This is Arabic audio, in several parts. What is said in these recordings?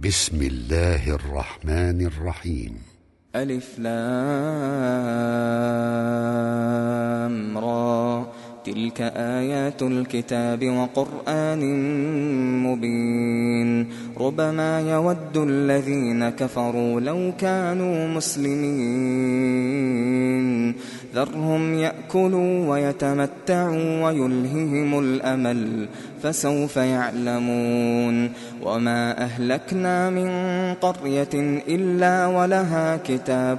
بسم الله الرحمن الرحيم. ألف لام را، تلك آيات الكتاب وقرآن مبين. ربما يود الذين كفروا لو كانوا مسلمين، ذرهم يأكلوا ويتمتعوا ويلههم الأمل، فسوف يعلمون. وما أهلكنا من قرية إلا ولها كتاب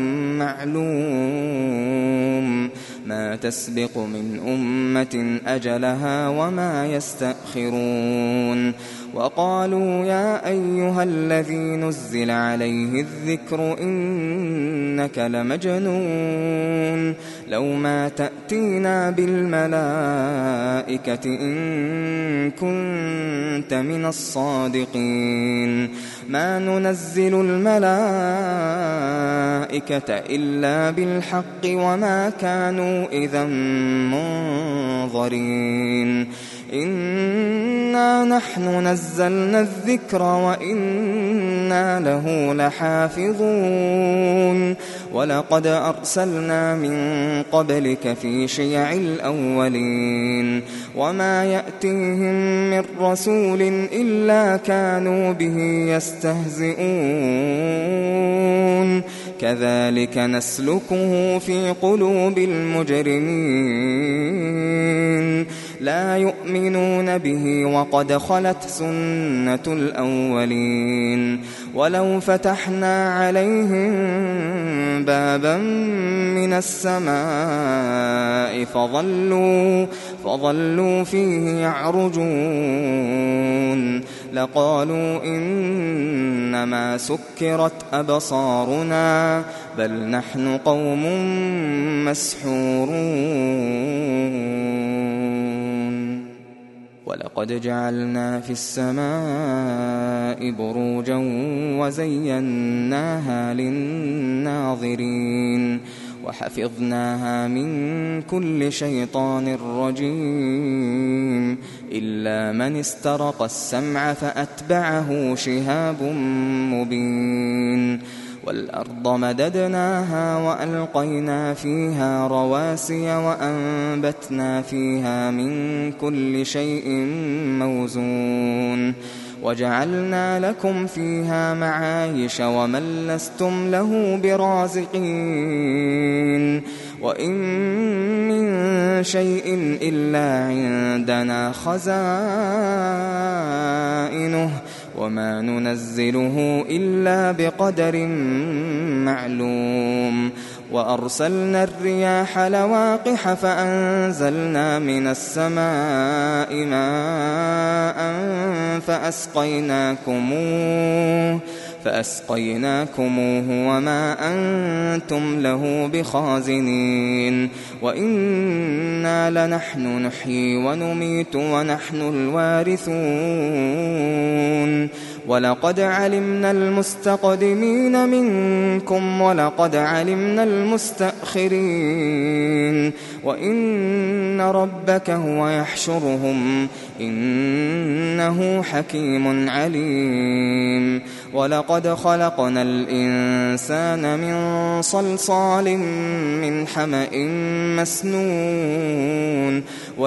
معلوم، ما تسبق من أمة أجلها وما يستأخرون. وقالوا يا أيها الذي نزل عليه الذكر إنك لمجنون، لو ما تأتينا بالملائكة إن كنت من الصادقين. ما ننزل الملائكة إلا بالحق وما كانوا إذا منظرين. إنا نحن نزلنا الذكر وإنا له لحافظون. ولقد أرسلنا من قبلك في شيع الأولين، وما يأتيهم من رسول إلا كانوا به يستهزئون. كذلك نسلكه في قلوب المجرمين، لا يؤمنون به وقد خلت سنة الأولين. ولو فتحنا عليهم بابا من السماء فظلوا فيه يعرجون لقالوا إنما سكرت أبصارنا بل نحن قوم مسحورون. ولقد جعلنا في السماء بروجا وزيناها للناظرين، وحفظناها من كل شيطان رجيم، إلا من استرق السمع فأتبعه شهاب مبين. والأرض مددناها وألقينا فيها رواسي وأنبتنا فيها من كل شيء موزون، وجعلنا لكم فيها معايش ومن لستم له برازقين. وإن من شيء إلا عندنا خزائنه وما ننزله إلا بقدر معلوم. وأرسلنا الرياح لواقح فأنزلنا من السماء ماء فأسقيناكموه وما أنتم له بخازنين. وإنا لنحن نحيي ونميت ونحن الوارثون. ولقد علمنا المستقدمين منكم ولقد علمنا المستأخرين، وإن ربك هو يحشرهم إنه حكيم عليم. ولقد خلقنا الإنسان من صلصال من حمأ مسنون،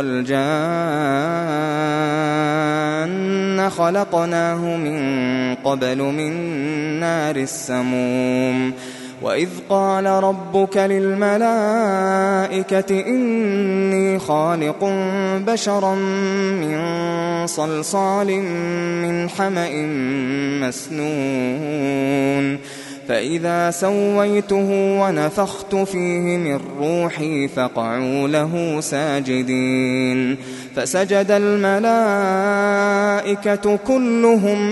والجان خلقناه من قبل من نار السموم. وإذ قال ربك للملائكة إني خالق بشرا من صلصال من حمأ مسنون، فإذا سويته ونفخت فيه من روحي فقعوا له ساجدين. فسجد الملائكة كلهم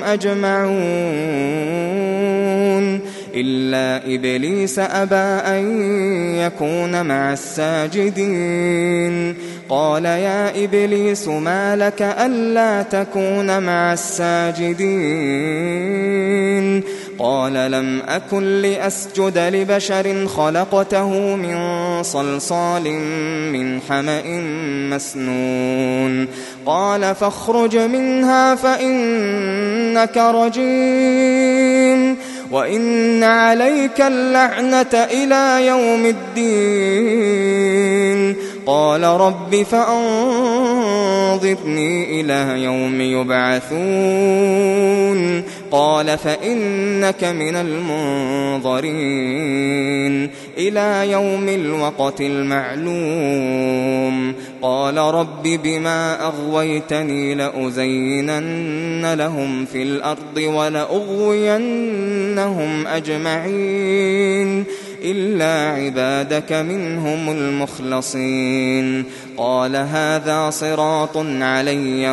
أجمعون إلا إبليس أبى أن يكون مع الساجدين. قال يا إبليس ما لك ألا تكون مع الساجدين؟ قال قال لم أكن لأسجد لبشر خلقته من صلصال من حمأ مسنون قال فاخرج منها فإنك رجيم وإن عليك اللعنة إلى يوم الدين قال رب فأنظرني إلى يوم يبعثون قال فإنك من المنظرين إلى يوم الوقت المعلوم قال رب بما أغويتني لأزينن لهم في الأرض ولأغوينهم أجمعين إلا عبادك منهم المخلصين قال هذا صراط علي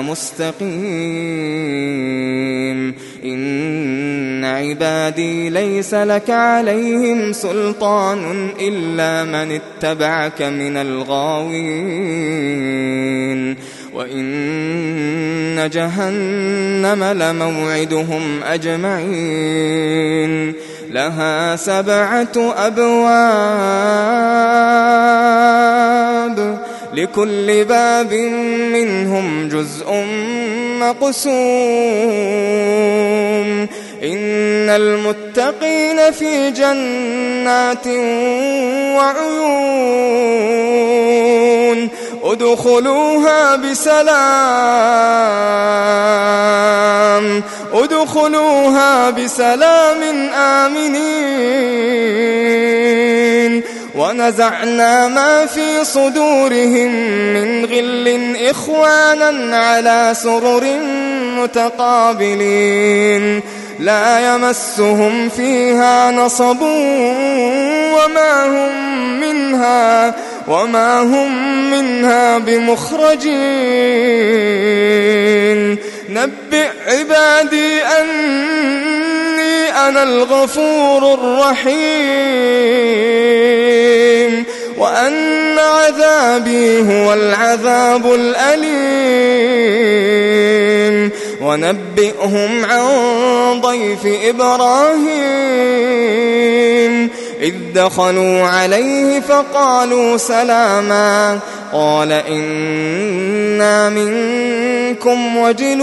مستقيم إن عبادي ليس لك عليهم سلطان إلا من اتبعك من الغاوين وإن جهنم لموعدهم أجمعين لها 7 أبواب لكل باب منهم جزء مقسوم إن المتقين في جنات وعيون ادخلوها بسلام آمنين ونزعنا ما في صدورهم من غل إخوانا على سرر متقابلين لا يمسهم فيها نصب وما هم منها بمخرجين نبئ عبادي أني أنا الغفور الرحيم وأن عذابي هو العذاب الأليم ونبئهم عن ضيف إبراهيم إذ دخلوا عليه فقالوا سلاما قال إنا منكم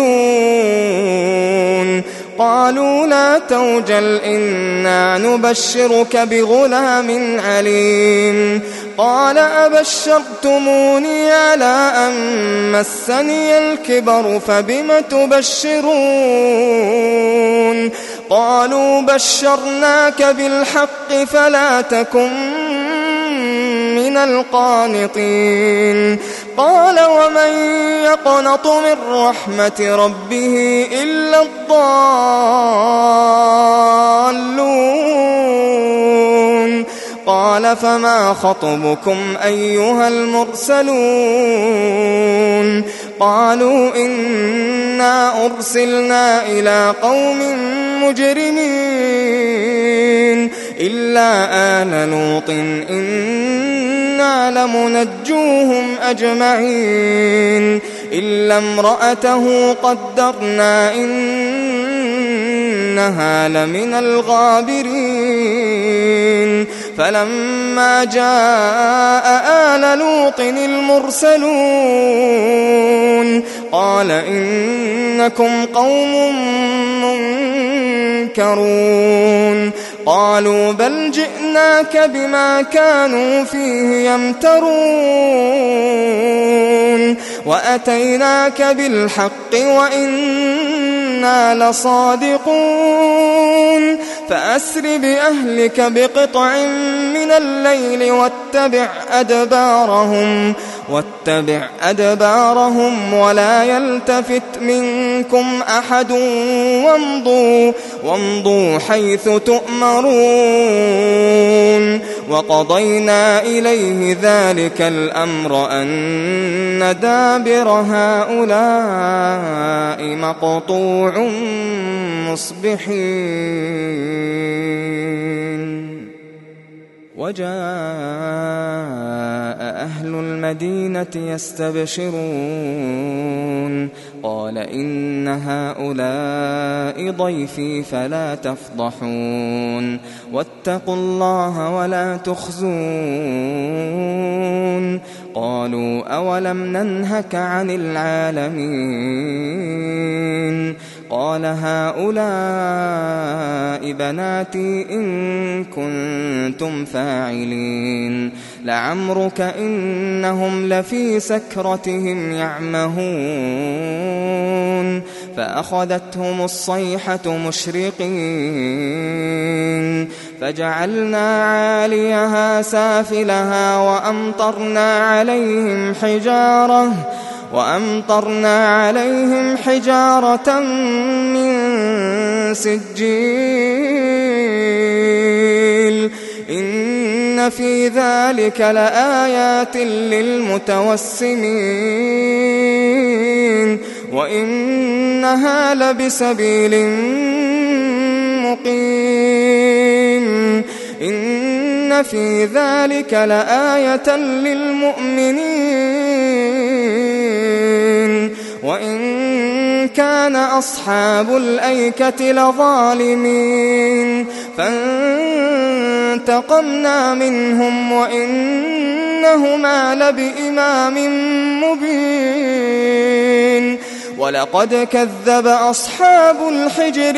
وجلون قالوا لا توجل إنا نبشرك بغلام عليم قال أبشرتموني على أن مسني الكبر فبم تبشرون قالوا بشرناك بالحق فلا تكن من القانطين قال ومن يقنط من رحمة ربه إلا الضالون قال فما خطبكم أيها المرسلون قالوا إنا أرسلنا إلى قوم مجرمين إلا آل لوط إنا لمنجوهم أجمعين إلا امرأته قدرنا إنها لمن الغابرين فلما جاء آل لوط المرسلون قال إنكم قوم منكرون قالوا بل جئناك بما كانوا فيه يمترون وأتيناك بالحق وإنا لصادقون فأسر بأهلك بقطع من الليل واتبع أدبارهم ولا يلتفت منكم أحد وامضوا حيث تؤمرون وقضينا إليه ذلك الأمر أن دابر هؤلاء مقطوع مصبحين وجاء أهل المدينة يستبشرون قال إن هؤلاء ضيفي فلا تفضحون واتقوا الله ولا تخزون قالوا أولم ننهك عن العالمين قال هؤلاء بناتي إن كنتم فاعلين لعمرك إنهم لفي سكرتهم يعمهون فأخذتهم الصيحة مشرقين فجعلنا عاليها سافلها وأمطرنا عليهم حجارة من سجيل إن في ذلك لآيات للمتوسمين وإنها لبسبيل مقيم إن في ذلك لآية للمؤمنين وإن كان أصحاب الأيكة لظالمين فانتقمنا منهم وإنهما لبإمام مبين ولقد كذب أصحاب الحجر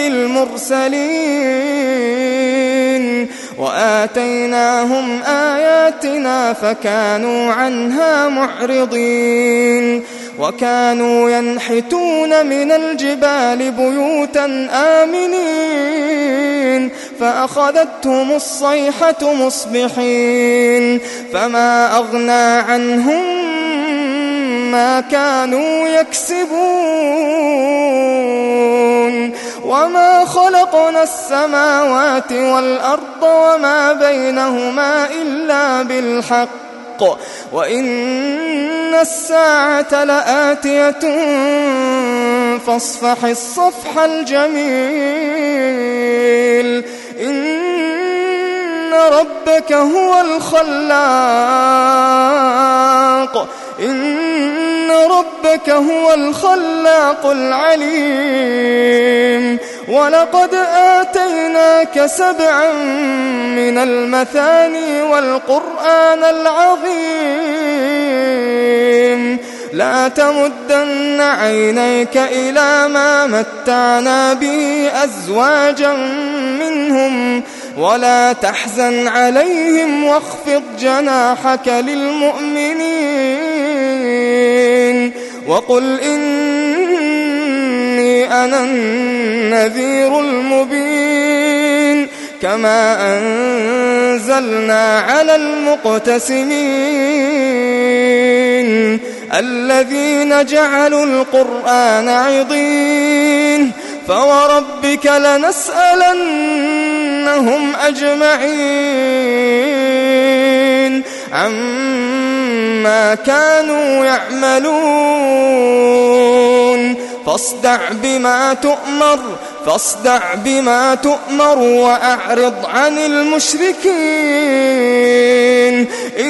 المرسلين وآتيناهم آياتنا فكانوا عنها معرضين وكانوا ينحتون من الجبال بيوتا آمنين فأخذتهم الصيحة مصبحين فما أغنى عنهم ما كانوا يكسبون وما خلقنا السماوات والأرض وما بينهما إلا بالحق وإن الساعة لآتية فاصفح الصفح الجميل إن ربك هو الخلاق العليم ولقد آتيناك 7 من المثاني والقرآن العظيم لا تمدن عينيك إلى ما متعنا به أزواجا منهم ولا تحزن عليهم واخفض جناحك للمؤمنين وقل إني أنا النذير المبين كما أنزلنا على المقتسمين الذين جعلوا القرآن عضين فوربك لنسألنهم أجمعين عما كانوا يعملون فاصدع بما تؤمر وأعرض عن المشركين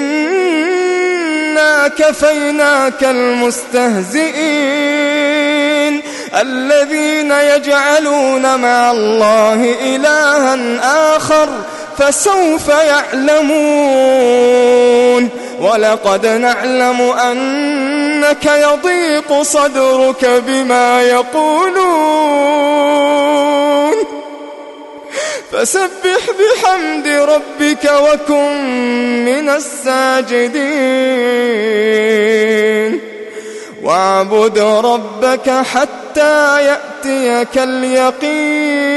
إنا كفيناك المستهزئين الذين يجعلون مع الله إلها آخر فسوف يعلمون ولقد نعلم أنك يضيق صدرك بما يقولون فسبح بحمد ربك وكن من الساجدين واعبد ربك حتى يأتيك اليقين